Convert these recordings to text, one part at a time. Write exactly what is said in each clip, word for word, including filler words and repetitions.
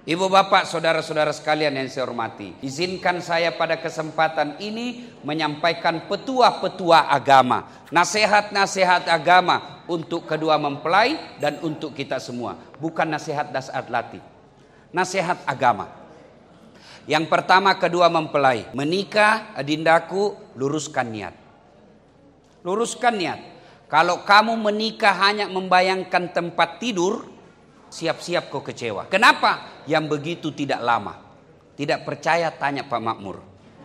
Ibu bapak, saudara-saudara sekalian yang saya hormati, izinkan saya pada kesempatan ini menyampaikan petua-petua agama, nasihat-nasihat agama untuk kedua mempelai dan untuk kita semua. Bukan nasihat Dasat Latif, nasihat agama. Yang pertama, kedua mempelai menikah, adindaku, luruskan niat. Luruskan niat. Kalau kamu menikah hanya membayangkan tempat tidur, siap-siap kau kecewa. Kenapa? Yang begitu tidak lama. Tidak percaya, tanya Pak Makmur.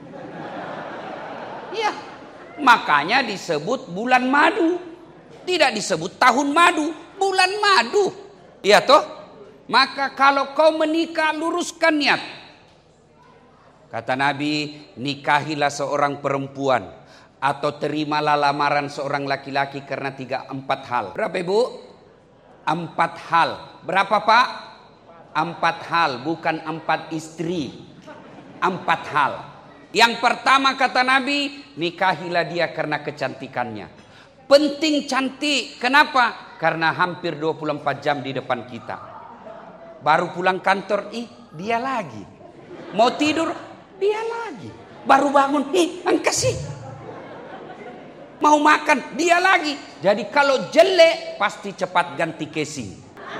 Iya, makanya disebut bulan madu. Tidak disebut tahun madu, bulan madu. Iya toh? Maka kalau kau menikah, luruskan niat. Kata Nabi, nikahilah seorang perempuan atau terimalah lamaran seorang laki-laki karena tiga empat hal. Berapa ibu? Empat hal. Berapa pak? Empat hal, bukan empat istri. Empat hal. Yang pertama kata Nabi, nikahilah dia karena kecantikannya. Penting cantik. Kenapa? Karena hampir dua puluh empat jam di depan kita. Baru pulang kantor, ih dia lagi. Mau tidur, dia lagi. Baru bangun, ih angkasih. Mau makan, dia lagi. Jadi kalau jelek, pasti cepat ganti casing.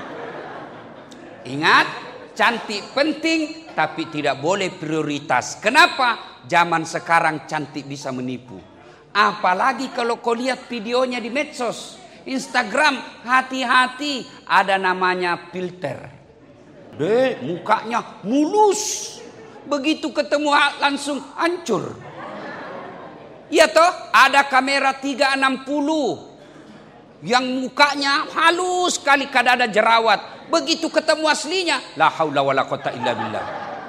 Ingat, cantik penting, tapi tidak boleh prioritas. Kenapa? Zaman sekarang cantik bisa menipu. Apalagi kalau kau lihat videonya di medsos, Instagram, hati-hati, ada namanya filter. Deh, mukanya mulus. Begitu ketemu langsung hancur. Iya toh, ada kamera tiga enam puluh yang mukanya halus sekali, kadang ada jerawat. Begitu ketemu aslinya, la haula wala quwata illa billah.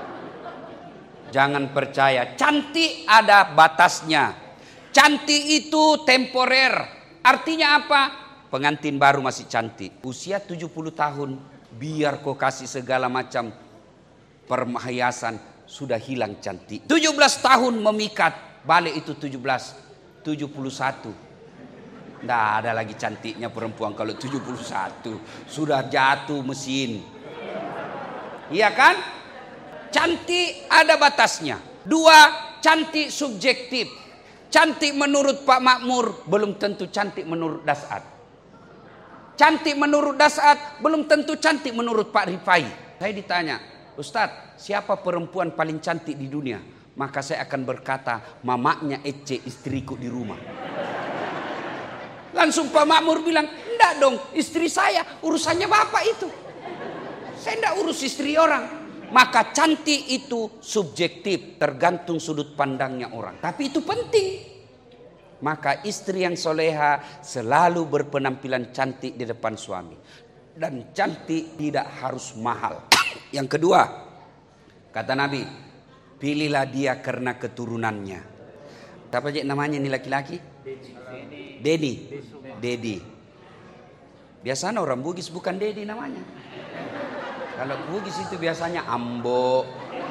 Jangan percaya, cantik ada batasnya. Cantik itu temporer. Artinya apa? Pengantin baru masih cantik. Usia tujuh puluh tahun, biar kau kasih segala macam perhiasan, sudah hilang cantik. tujuh belas tahun memikat, balik itu tujuh belas, tujuh puluh satu. Tidak ada lagi cantiknya perempuan kalau tujuh puluh satu. Sudah jatuh mesin. Iya kan? Cantik ada batasnya. Dua, cantik subjektif. Cantik menurut Pak Makmur belum tentu cantik menurut Dasat. Cantik menurut Dasat belum tentu cantik menurut Pak Rifai. Saya ditanya, Ustadz, siapa perempuan paling cantik di dunia? Maka saya akan berkata, mamaknya Ece, istriku di rumah. Langsung Pak Makmur bilang, enggak dong, istri saya, urusannya bapak itu. Saya enggak urus istri orang. Maka cantik itu subjektif, tergantung sudut pandangnya orang. Tapi itu penting. Maka istri yang soleha selalu berpenampilan cantik di depan suami. Dan cantik tidak harus mahal. Yang kedua, kata Nabi, pilihlah dia karena keturunannya. Apa aja namanya ini laki-laki? Dedi. Dedi. Biasanya orang Bugis bukan Dedi namanya. Kalau Bugis itu biasanya Ambo,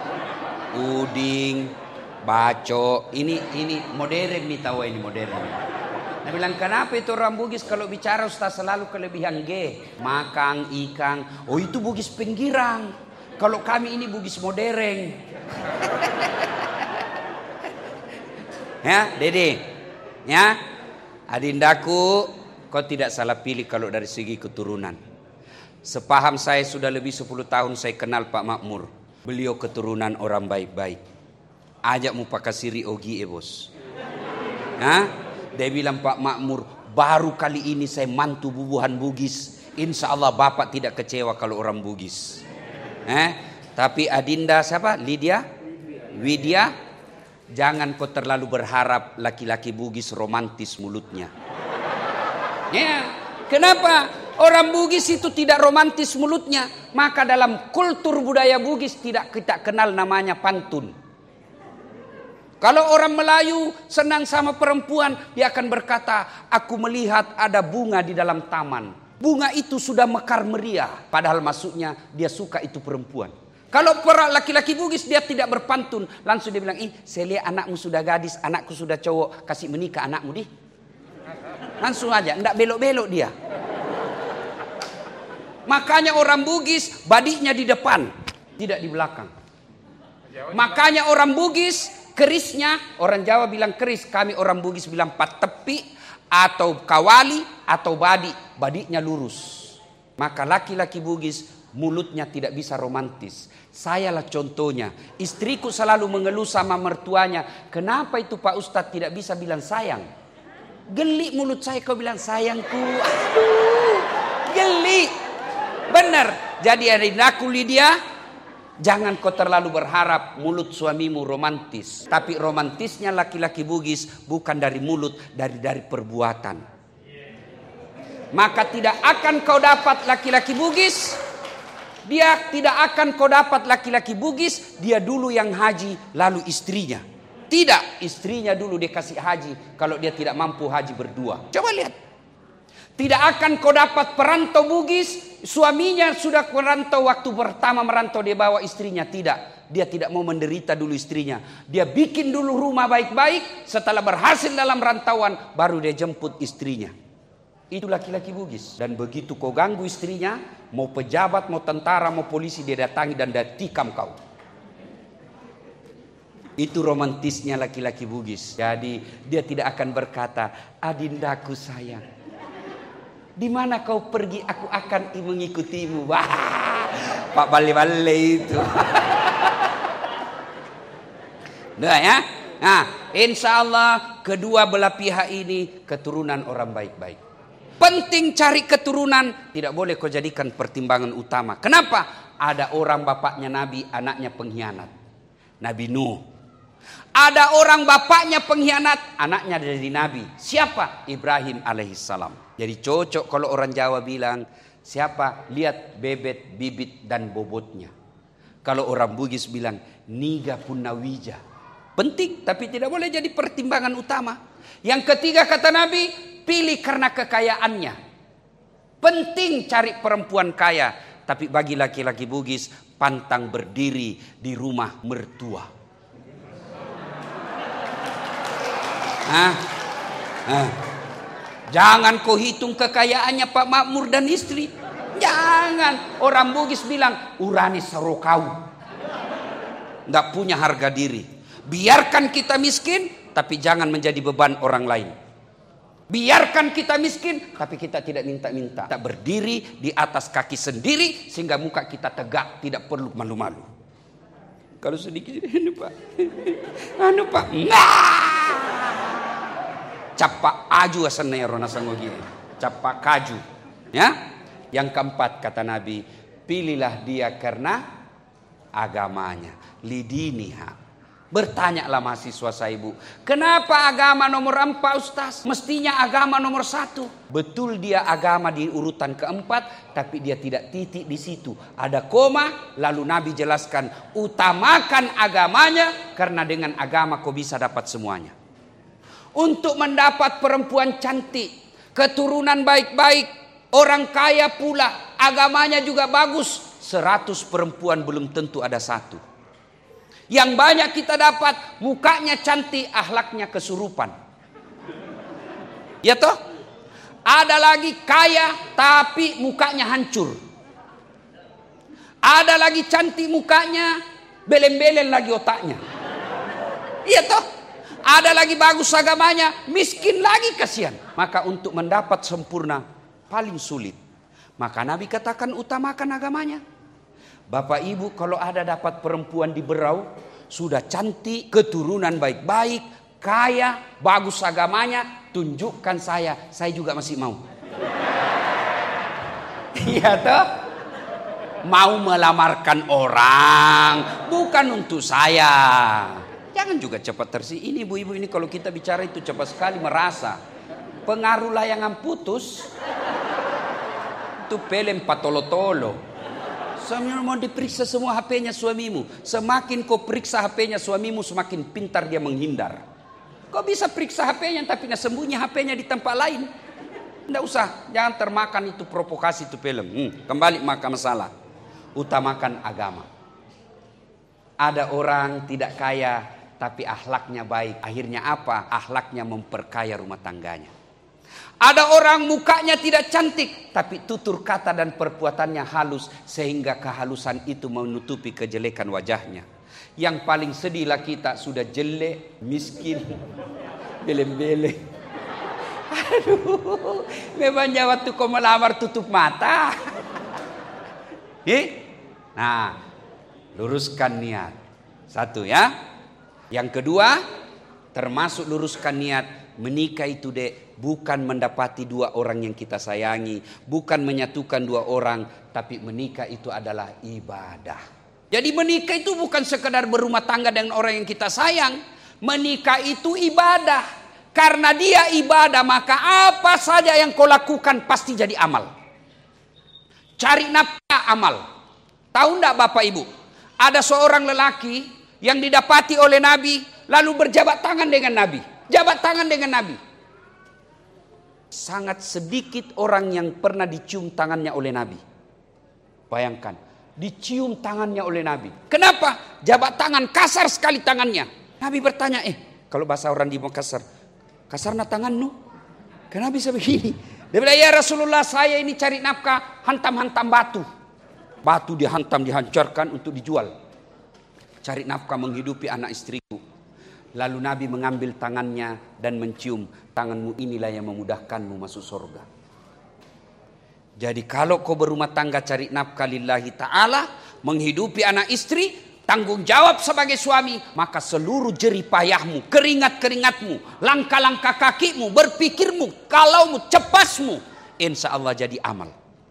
Uding, Baco. Ini ini modern nih, tahu ini modern. Nah bilang kenapa itu orang Bugis kalau bicara Ustaz selalu kelebihan G, makang, ikan. Oh itu Bugis pinggiran. Kalau kami ini Bugis modern. Ya, Dede. Ya. Adindaku, kau tidak salah pilih kalau dari segi keturunan. Sepaham saya sudah lebih sepuluh tahun saya kenal Pak Makmur. Beliau keturunan orang baik-baik. Ajak mu pakai siri ogi e bos. Hah? Dia bilang Pak Makmur, baru kali ini saya mantu bubuhan Bugis. Insya Allah bapak tidak kecewa kalau orang Bugis. Eh? Tapi Adinda siapa? Lydia? Widya? Jangan kau terlalu berharap laki-laki Bugis romantis mulutnya. Ya, kenapa? Orang Bugis itu tidak romantis mulutnya. Maka dalam kultur budaya Bugis tidak kita kenal namanya pantun. Kalau orang Melayu senang sama perempuan, dia akan berkata, aku melihat ada bunga di dalam taman. Bunga itu sudah mekar meriah. Padahal maksudnya dia suka itu perempuan. Kalau para laki-laki Bugis dia tidak berpantun. Langsung dia bilang, ih saya lihat anakmu sudah gadis, anakku sudah cowok. Kasih menikah anakmu di. Langsung aja, enggak belok-belok dia. Makanya orang Bugis badinya di depan. tidak di belakang. Makanya orang Bugis kerisnya, orang Jawa bilang keris, kami orang Bugis bilang patepi atau kawali atau badi, badinya lurus. Maka laki-laki Bugis mulutnya tidak bisa romantis. Sayalah contohnya. Istriku selalu mengeluh sama mertuanya, kenapa itu Pak Ustadz tidak bisa bilang sayang? Geli mulut saya kau bilang sayangku. Aduh, geli. Benar. Jadi adindaku Lydia, jangan kau terlalu berharap mulut suamimu romantis. Tapi romantisnya laki-laki Bugis bukan dari mulut, dari dari perbuatan. Maka tidak akan kau dapat laki-laki Bugis. Dia tidak akan kau dapat laki-laki Bugis. Dia dulu yang haji, lalu istrinya. Tidak, istrinya dulu dia kasih haji kalau dia tidak mampu haji berdua. Coba lihat. Tidak akan kau dapat perantau Bugis, suaminya sudah merantau, waktu pertama merantau dia bawa istrinya. Tidak, dia tidak mau menderita dulu istrinya. Dia bikin dulu rumah baik-baik, setelah berhasil dalam rantauan baru dia jemput istrinya. Itu laki-laki Bugis. Dan begitu kau ganggu istrinya, mau pejabat, mau tentara, mau polisi, dia datangi dan dia tikam kau. Itu romantisnya laki-laki Bugis. Jadi dia tidak akan berkata, adindaku sayang, di mana kau pergi aku akan mengikutimu. Wah, Pak Bale-Bale itu. Nah ya. Nah, insya Allah kedua belah pihak ini keturunan orang baik-baik. Penting cari keturunan. Tidak boleh kau jadikan pertimbangan utama. Kenapa? Ada orang bapaknya Nabi, anaknya pengkhianat. Nabi Nuh. Ada orang bapaknya pengkhianat, anaknya dari Nabi. Siapa? Ibrahim alaihissalam. Jadi cocok kalau orang Jawa bilang, siapa? Lihat bebet, bibit, dan bobotnya. Kalau orang Bugis bilang, niga punawija. Penting, tapi tidak boleh jadi pertimbangan utama. Yang ketiga kata Nabi, pilih karena kekayaannya. Penting cari perempuan kaya. Tapi bagi laki-laki Bugis, pantang berdiri di rumah mertua. Ah, ah. Jangan kau hitung kekayaannya Pak Makmur dan istri. Jangan. Orang Bugis bilang, urani serokau. Nggak punya harga diri. Biarkan kita miskin, tapi jangan menjadi beban orang lain. Biarkan kita miskin, tapi kita tidak minta-minta. Kita berdiri di atas kaki sendiri, sehingga muka kita tegak, tidak perlu malu-malu. Kalau sedikit, anu Pak, anu Pak, nah, capak aju asanero nasangogi, capak kaju. Ya, yang keempat kata Nabi, pilihlah dia karena agamanya, lidiniha. Bertanyalah mahasiswa saya ibu, kenapa agama nomor empat Ustaz? Mestinya agama nomor satu. Betul dia agama di urutan keempat, tapi dia tidak titik di situ. Ada koma, lalu Nabi jelaskan, utamakan agamanya, karena dengan agama kau bisa dapat semuanya. Untuk mendapat perempuan cantik, keturunan baik-baik, orang kaya pula, agamanya juga bagus, seratus perempuan belum tentu ada satu. Yang banyak kita dapat, mukanya cantik, akhlaknya kesurupan. Ya toh? Ada lagi kaya, tapi mukanya hancur. Ada lagi cantik mukanya, belen-belen lagi otaknya. Iya toh? Ada lagi bagus agamanya, miskin lagi, kasihan. Maka untuk mendapat sempurna, paling sulit. Maka Nabi katakan utamakan agamanya. Bapak ibu kalau ada dapat perempuan di Berau, sudah cantik, keturunan baik-baik, kaya, bagus agamanya, tunjukkan saya, saya juga masih mau. Iya toh? Mau melamarkan orang, bukan untuk saya. Jangan juga cepat tersinggung. Ini ibu-ibu ini kalau kita bicara itu cepat sekali merasa. Pengaruh layangan putus, itu pelem patolo-tolo. Suamimu mau diperiksa semua H P-nya suamimu. Semakin kau periksa H P-nya suamimu, semakin pintar dia menghindar. Kau bisa periksa H P-nya, tapi nggak sembunyi H P-nya di tempat lain. Nggak usah, jangan termakan itu provokasi itu film. Hmm, kembali maka masalah. Utamakan agama. Ada orang tidak kaya, tapi akhlaknya baik. Akhirnya apa? Akhlaknya memperkaya rumah tangganya. Ada orang mukanya tidak cantik, tapi tutur kata dan perbuatannya halus, sehingga kehalusan itu menutupi kejelekan wajahnya. Yang paling sedihlah kita sudah jelek, miskin, belem-belem. Aduh, memangnya waktu kau melamar tutup mata. Nah, luruskan niat. Satu ya. Yang kedua, termasuk luruskan niat. Menikah itu dek, bukan mendapati dua orang yang kita sayangi, bukan menyatukan dua orang, tapi menikah itu adalah ibadah. Jadi menikah itu bukan sekedar berumah tangga dengan orang yang kita sayang. Menikah itu ibadah. Karena dia ibadah, maka apa saja yang kau lakukan pasti jadi amal. Cari nafkah amal. Tahu enggak Bapak Ibu? Ada seorang lelaki yang didapati oleh Nabi, lalu berjabat tangan dengan Nabi. Jabat tangan dengan Nabi. Sangat sedikit orang yang pernah dicium tangannya oleh Nabi. Bayangkan, dicium tangannya oleh Nabi. Kenapa? Jabat tangan, kasar sekali tangannya. Nabi bertanya, eh kalau bahasa orang di Makassar, kasarna tanganmu? Kenapa bisa begini? Dia bilang, ya Rasulullah, saya ini cari nafkah, hantam-hantam batu. Batu dihantam, dihancurkan untuk dijual. Cari nafkah menghidupi anak istriku. Lalu Nabi mengambil tangannya dan mencium. Tanganmu inilah yang memudahkanmu masuk surga. Jadi kalau kau berumah tangga cari nafkah lillahi ta'ala, menghidupi anak istri, tanggung jawab sebagai suami, maka seluruh jerih payahmu, keringat-keringatmu, langkah-langkah kakimu, berpikirmu, kalaumu, cepasmu, insya Allah jadi amal.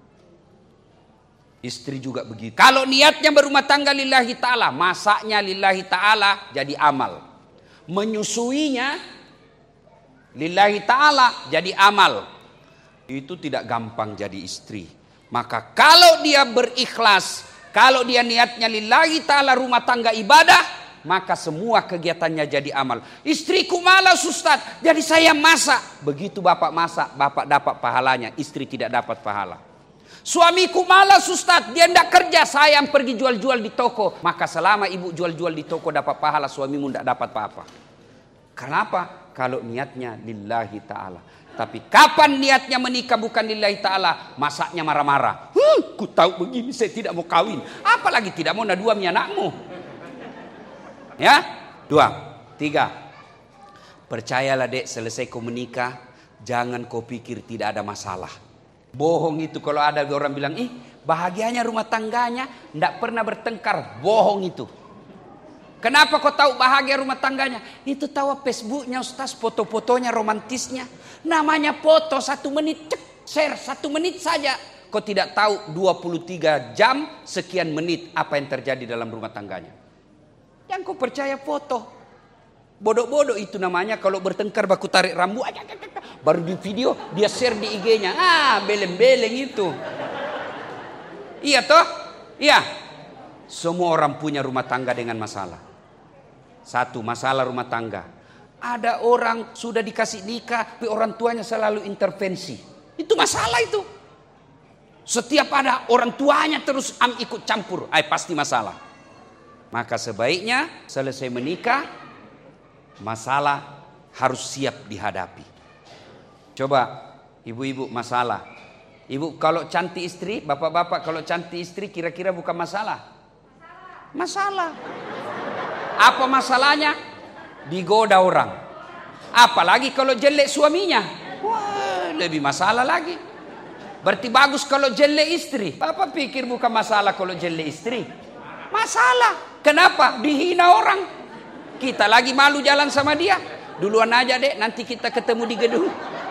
Istri juga begitu. Kalau niatnya berumah tangga lillahi ta'ala, masaknya lillahi ta'ala, jadi amal. Menyusuinya lillahi ta'ala jadi amal. Itu tidak gampang jadi istri. Maka kalau dia berikhlas, kalau dia niatnya lillahi ta'ala rumah tangga ibadah, maka semua kegiatannya jadi amal. Istriku malas Ustaz, jadi saya masak. Begitu bapak masak, bapak dapat pahalanya, istri tidak dapat pahala. Suamiku malas Ustaz, dia tidak kerja, saya yang pergi jual-jual di toko. Maka selama ibu jual-jual di toko dapat pahala, suamimu tidak dapat apa-apa. Kenapa? Kalau niatnya lillahi ta'ala. Tapi kapan niatnya menikah bukan lillahi ta'ala, masaknya marah-marah. Huh, ku tahu begini saya tidak mau kawin. Apalagi tidak mau nadua mi anakmu. Ya, dua, tiga. Percayalah dek, selesai kau menikah, jangan kau pikir tidak ada masalah. Bohong itu kalau ada orang bilang, ih bahagianya rumah tangganya, tidak pernah bertengkar. Bohong itu. Kenapa kau tahu bahagia rumah tangganya? Itu tahu Facebooknya Ustaz, foto-fotonya romantisnya. Namanya foto satu menit, cek, share satu menit saja. Kau tidak tahu dua puluh tiga jam sekian menit apa yang terjadi dalam rumah tangganya. Yang kau percaya foto. Bodoh-bodoh itu namanya kalau bertengkar baku tarik rambut. Baru di video dia share di I G-nya. Ah, beleng-beleng itu. Iya toh? Iya. Semua orang punya rumah tangga dengan masalah. Satu, masalah rumah tangga. Ada orang sudah dikasih nikah, tapi orang tuanya selalu intervensi. Itu masalah itu. Setiap ada orang tuanya terus am ikut campur. Ay, pasti masalah. Maka sebaiknya selesai menikah, masalah harus siap dihadapi. Coba ibu-ibu masalah. Ibu kalau cantik istri, bapak-bapak kalau cantik istri kira-kira bukan masalah? Masalah. Apa masalahnya? Digoda orang. Apalagi kalau jelek suaminya. Wah, lebih masalah lagi. Berarti bagus kalau jelek istri. Bapak pikir bukan masalah kalau jelek istri? Masalah. Kenapa? Dihina orang. Kita lagi malu jalan sama dia. Duluan aja dek, nanti kita ketemu di gedung.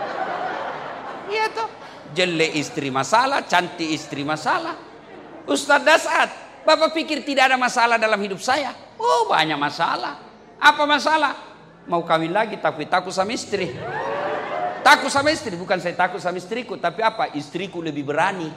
Iya toh. Jelek istri masalah, cantik istri masalah. Ustaz Dasat, bapak pikir tidak ada masalah dalam hidup saya? Oh, banyak masalah. Apa masalah? Mau kawin lagi tapi takut sama istri. Takut sama istri, bukan saya takut sama istriku, tapi apa? Istriku lebih berani.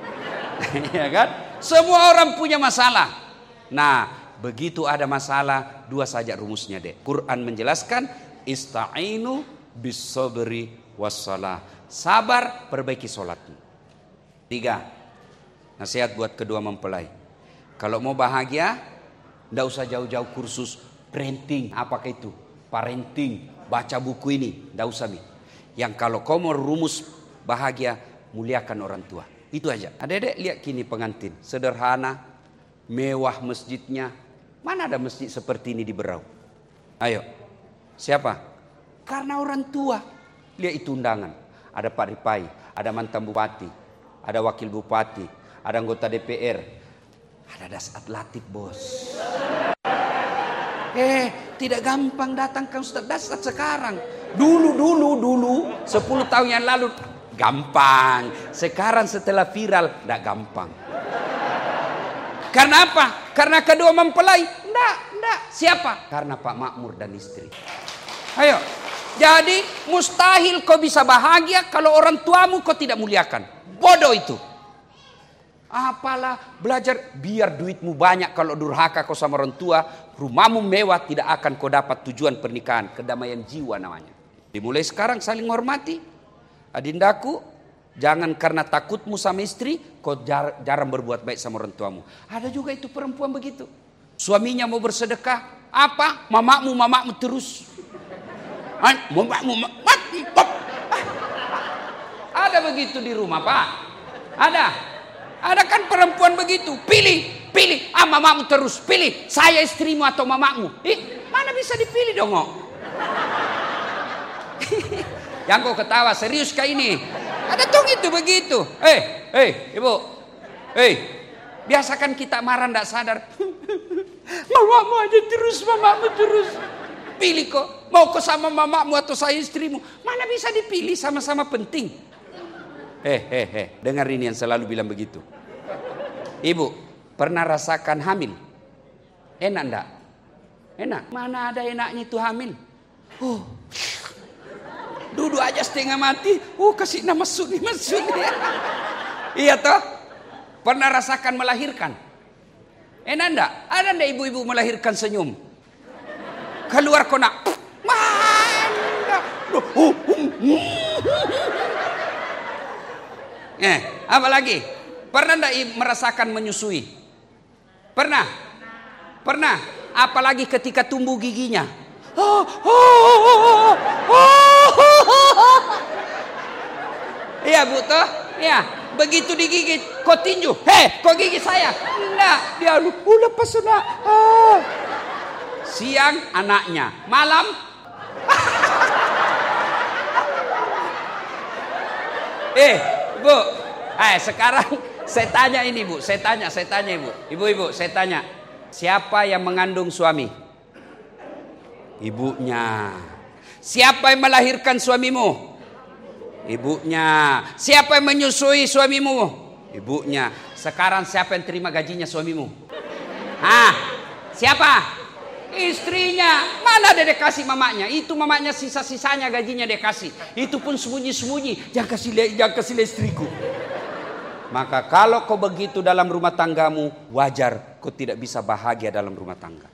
Ya kan? Semua orang punya masalah. Nah, begitu ada masalah, dua saja rumusnya dek. Quran menjelaskan, ista'inu bis-sabri was-salah. Sabar, perbaiki sholatmu. Tiga, nasihat buat kedua mempelai. Kalau mau bahagia, tidak usah jauh-jauh kursus parenting. Apakah itu? Parenting, baca buku ini, tidak usah nih. Yang kalau kau mau rumus bahagia, muliakan orang tua. Itu aja. Adik-adik lihat kini pengantin. Sederhana, mewah masjidnya. Mana ada masjid seperti ini di Berau? Ayo. Siapa? Karena orang tua. Lihat itu undangan. Ada Pak Ripai, ada mantan bupati, ada wakil bupati, ada anggota D P R. Ada Dasat Latif, bos. Eh, tidak gampang datangkan Ustaz Dasat sekarang. Dulu, dulu, dulu, sepuluh tahun yang lalu, gampang. Sekarang setelah viral, tidak gampang. Karena apa? Karena kedua mempelai? Tidak, tidak. Siapa? Karena Pak Makmur dan istri. Ayo. Jadi mustahil kau bisa bahagia kalau orang tuamu kau tidak muliakan. Bodoh itu. Apalah belajar biar duitmu banyak, kalau durhaka kau sama orang tua, rumahmu mewah, tidak akan kau dapat tujuan pernikahan, kedamaian jiwa namanya. Dimulai sekarang saling hormati. Adindaku, jangan karena takutmu sama istri kau jar, jarang berbuat baik sama orang tuamu. Ada juga itu perempuan begitu. Suaminya mau bersedekah, apa? Mamakmu, mamakmu terus. Mamakmu, mamakmu. Ada begitu di rumah, Pak? Ada. Ada kan perempuan begitu. Pilih, pilih. Ah, mamakmu terus. Pilih. Saya istrimu atau mamakmu. Ih, mana bisa dipilih dong, oh? Yang kau ketawa, serius kah ini? Ada tuh itu begitu. Eh, eh, ibu. Eh, biasakan kita marah ndak sadar. Mamakmu aja terus, mamakmu terus. Pilih kok. Mau kau sama mamakmu atau saya istrimu. Mana bisa dipilih, sama-sama penting. Eh, eh, eh. Dengar ini yang selalu bilang begitu. Ibu, pernah rasakan hamil? Enak enggak? Enak. Mana ada enaknya itu hamil? Oh, duduk aja setengah mati. Oh, kasih nama Suni, Mas Suni. Iya toh? Pernah rasakan melahirkan? Enak enggak? Ada enggak ibu-ibu melahirkan senyum? Keluar kona. Mana? Eh, apa lagi? Pernah enggak merasakan menyusui? Pernah? Pernah? Apalagi ketika tumbuh giginya. Oh, oh, oh, oh. Iya, Bu toh? Iya, begitu digigit, kok tinju? Hei, kok gigi saya? Enggak, dia lu, oh, lepas sudah. Oh. Siang anaknya, malam eh, Bu, eh sekarang saya tanya ini, Bu, saya tanya, saya tanya Ibu, ibu-ibu, saya tanya, siapa yang mengandung suami? Ibunya. Siapa yang melahirkan suamimu? Ibunya. Siapa yang menyusui suamimu? Ibunya. Sekarang siapa yang terima gajinya suamimu? Ah, siapa? Istrinya. Mana dia kasih mamanya? Itu mamanya sisa-sisanya gajinya dia kasih. Itu pun sembunyi-sembunyi. Jangan kasih lihat, jangan kasih lihat istriku. Maka kalau kau begitu dalam rumah tanggamu, wajar kau tidak bisa bahagia dalam rumah tangga.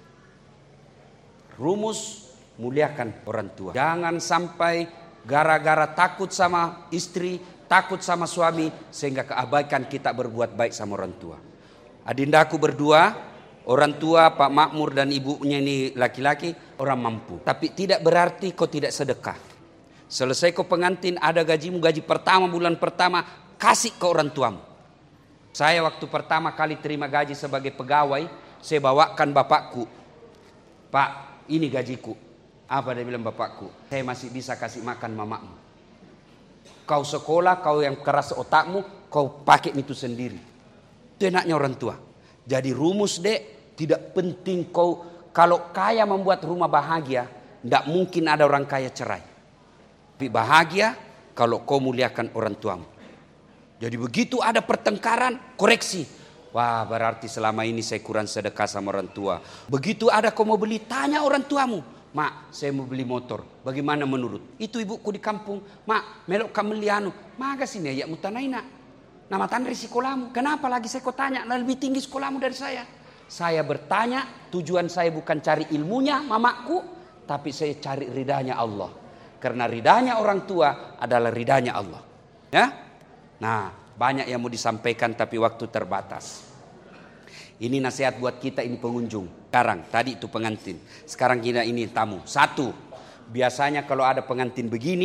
Rumus, muliakan orang tua. Jangan sampai gara-gara takut sama istri, takut sama suami, sehingga keabaikan kita berbuat baik sama orang tua. Adindaku berdua, orang tua Pak Makmur dan ibunya ini laki-laki, orang mampu. Tapi tidak berarti kau tidak sedekah. Selesai kau pengantin, ada gajimu, gaji pertama, bulan pertama, kasih ke orang tuamu. Saya waktu pertama kali terima gaji sebagai pegawai, saya bawakan bapakku. Pak, ini gajiku. Apa dia bilang bapakku? Saya masih bisa kasih makan mamamu. Kau sekolah, kau yang keras otakmu, kau pakai itu sendiri. Itu enaknya orang tua. Jadi rumus dek, tidak penting kau, kalau kaya membuat rumah bahagia, tidak mungkin ada orang kaya cerai. Tapi bahagia kalau kau muliakan orang tuamu. Jadi begitu ada pertengkaran, koreksi. Wah, berarti selama ini saya kurang sedekah sama orang tua. Begitu ada kau mau beli, tanya orang tuamu. Mak, saya mau beli motor. Bagaimana menurut? Itu ibuku di kampung. Mak, melok kamu lianu. Maga sini ya mutanaina. Nama tandri sekolamu. Kenapa lagi saya kau tanya? Lebih tinggi sekolahmu dari saya. Saya bertanya, tujuan saya bukan cari ilmunya mamaku, tapi saya cari ridhanya Allah. Karena ridhanya orang tua adalah ridhanya Allah. Ya? Nah, banyak yang mau disampaikan tapi waktu terbatas. Ini nasihat buat kita ini pengunjung. Sekarang, tadi itu pengantin. Sekarang kita ini tamu. Satu, biasanya kalau ada pengantin begini,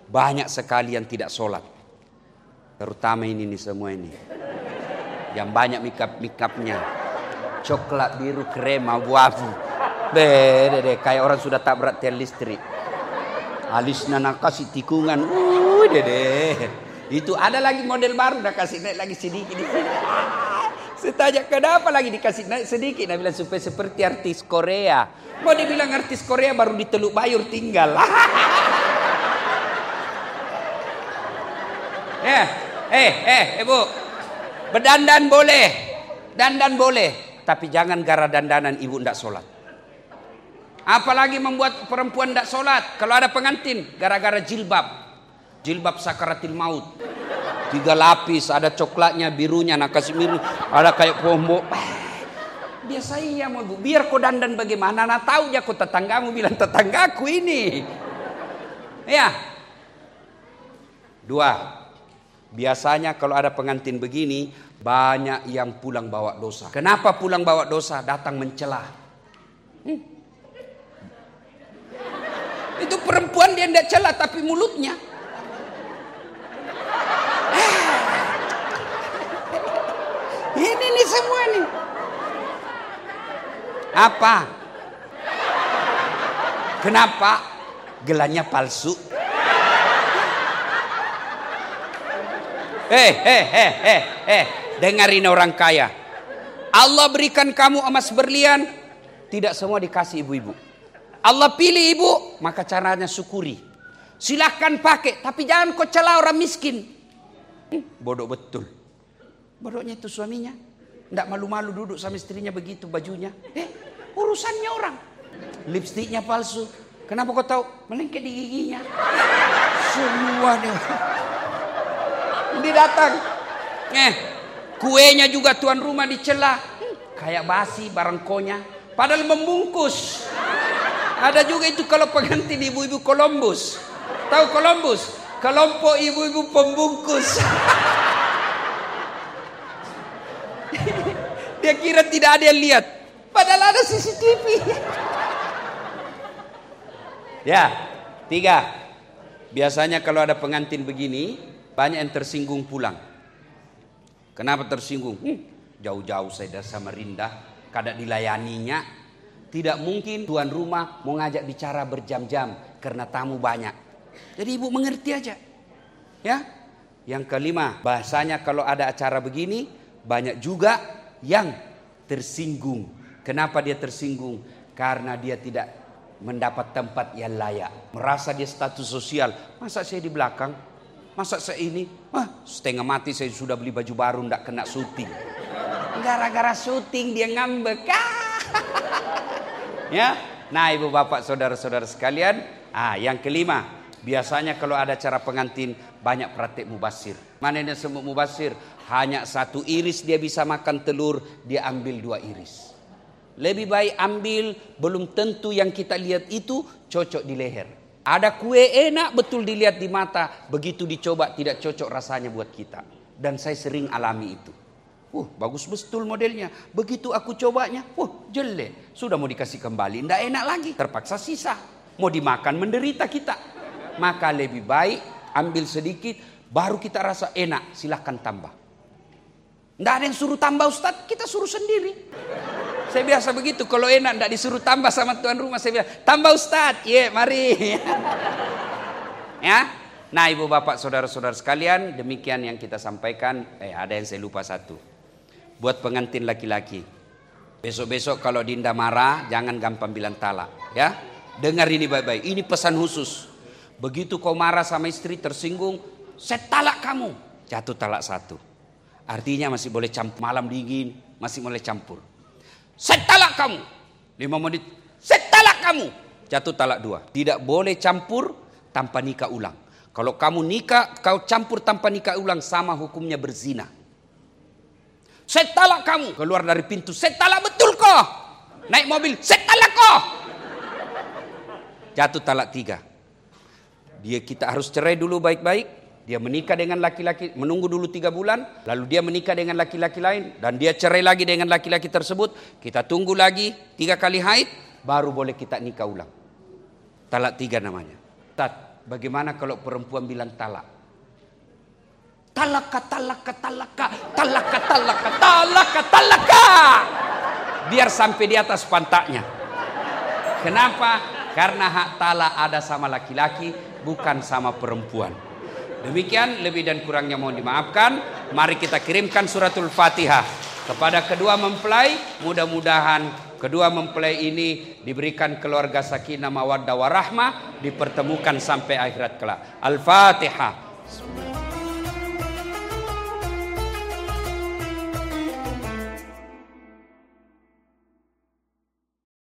banyak sekali yang tidak sholat. Terutama ini nih semua ini. Yang banyak makeup-makeupnya. Coklat, biru, krem, abu-abu. Bede deh, kayak orang sudah tak berat tiang listrik. Alisnya nak kasih tikungan. Uh, dede. Itu ada lagi model baru, dah kasih naik lagi sedikit di sini. Saya tanya kenapa lagi dikasih naik sedikit? Dia bilang supaya seperti artis Korea. Mau dibilang artis Korea baru di Teluk Bayur tinggal. eh, eh, eh, ibu, berdandan boleh, dandan boleh, tapi jangan gara dandanan ibu ndak sholat. Apalagi membuat perempuan ndak sholat. Kalau ada pengantin, gara-gara jilbab. Jilbab sakaratil maut. Tiga lapis, ada coklatnya, birunya, nak kasih biru, ada kayak pombo. Biasa iya mau ibu, biar kau dandan bagaimana, nah tahu ya kau tetanggamu bilang tetanggaku ini. Ya. Dua. Biasanya kalau ada pengantin begini, banyak yang pulang bawa dosa. Kenapa pulang bawa dosa? Datang mencela. Hmm. Itu perempuan dia tidak celah tapi mulutnya. Ini nih semua nih. Apa? Kenapa? Gelannya palsu. Eh, eh, eh, eh, eh, dengarin orang kaya. Allah berikan kamu emas berlian, tidak semua dikasih ibu-ibu. Allah pilih ibu, maka caranya syukuri. Silahkan pakai, tapi jangan kau celah orang miskin. Hmm, bodoh betul. Bodohnya itu suaminya. Tidak malu-malu duduk sama istrinya begitu bajunya. Eh, urusannya orang. Lipstiknya palsu. Kenapa kau tahu? Melengket di giginya. Semua dia. Dia datang. Eh, kuenya juga tuan rumah dicela. Hmm, kayak basi barang konya. Padahal membungkus. Ada juga itu kalau pengantin ibu-ibu Columbus. Tahu Columbus? Kelompok ibu-ibu pembungkus. Dia kira tidak ada yang lihat. Padahal ada C C T V. Ya, tiga. Biasanya kalau ada pengantin begini, banyak yang tersinggung pulang. Kenapa tersinggung? Hmm, jauh-jauh saya dari Samarinda, kada dilayaninya. Tidak mungkin tuan rumah mau ngajak bicara berjam-jam karena tamu banyak. Jadi ibu mengerti aja. Ya. Yang kelima, bahasanya kalau ada acara begini, banyak juga yang tersinggung. Kenapa dia tersinggung? Karena dia tidak mendapat tempat yang layak. Merasa dia status sosial. Masa saya di belakang? Masa saya ini? Wah, setengah mati saya sudah beli baju baru, ndak kena syuting. Gara-gara syuting dia ngambek. Ya, nah ibu bapak saudara-saudara sekalian, ah yang kelima, biasanya kalau ada acara pengantin banyak praktek mubasir. Mana yang semua mubasir? Hanya satu iris dia bisa makan telur, dia ambil dua iris. Lebih baik ambil, belum tentu yang kita lihat itu cocok di leher. Ada kue enak betul dilihat di mata, begitu dicoba tidak cocok rasanya buat kita. Dan saya sering alami itu. Uh, bagus betul modelnya. Begitu aku cobanya, uh, jelek. Sudah mau dikasih kembali, tidak enak lagi. Terpaksa sisa. Mau dimakan menderita kita. Maka lebih baik ambil sedikit, baru kita rasa enak. Silahkan tambah. Tidak ada yang suruh tambah Ustaz, kita suruh sendiri. Saya biasa begitu, kalau enak tidak disuruh tambah sama tuan rumah. Saya bilang, tambah Ustaz, ya yeah, mari. Ya. Nah ibu bapak saudara-saudara sekalian, demikian yang kita sampaikan. Eh ada yang saya lupa satu. Buat pengantin laki-laki, besok-besok kalau Dinda marah, jangan gampang bilang talak. Ya, dengar ini baik-baik. Ini pesan khusus. Begitu kau marah sama istri tersinggung, saya talak kamu. Jatuh talak satu. Artinya masih boleh campur. Malam dingin masih boleh campur. Saya talak kamu. Lima menit. Saya talak kamu. Jatuh talak dua. Tidak boleh campur tanpa nikah ulang. Kalau kamu nikah, kau campur tanpa nikah ulang, sama hukumnya berzina. Saya talak kamu. Keluar dari pintu, saya talak betul kok. Naik mobil, saya talak kok. Jatuh talak tiga. Dia kita harus cerai dulu baik-baik. Dia menikah dengan laki-laki, menunggu dulu tiga bulan. Lalu dia menikah dengan laki-laki lain. Dan dia cerai lagi dengan laki-laki tersebut. Kita tunggu lagi tiga kali haid. Baru boleh kita nikah ulang. Talak tiga namanya. Tat, Bagaimana kalau perempuan bilang talak? Talaka, talaka, talaka, talaka, talaka, talaka, talaka. Biar sampai di atas pantatnya. Kenapa? Karena hak talak ada sama laki-laki, bukan sama perempuan. Demikian, lebih dan kurangnya mohon dimaafkan. Mari kita kirimkan suratul Fatihah kepada kedua mempelai. Mudah-mudahan kedua mempelai ini diberikan keluarga sakinah mawaddah warahmah, dipertemukan sampai akhirat kelak. Al-Fatihah.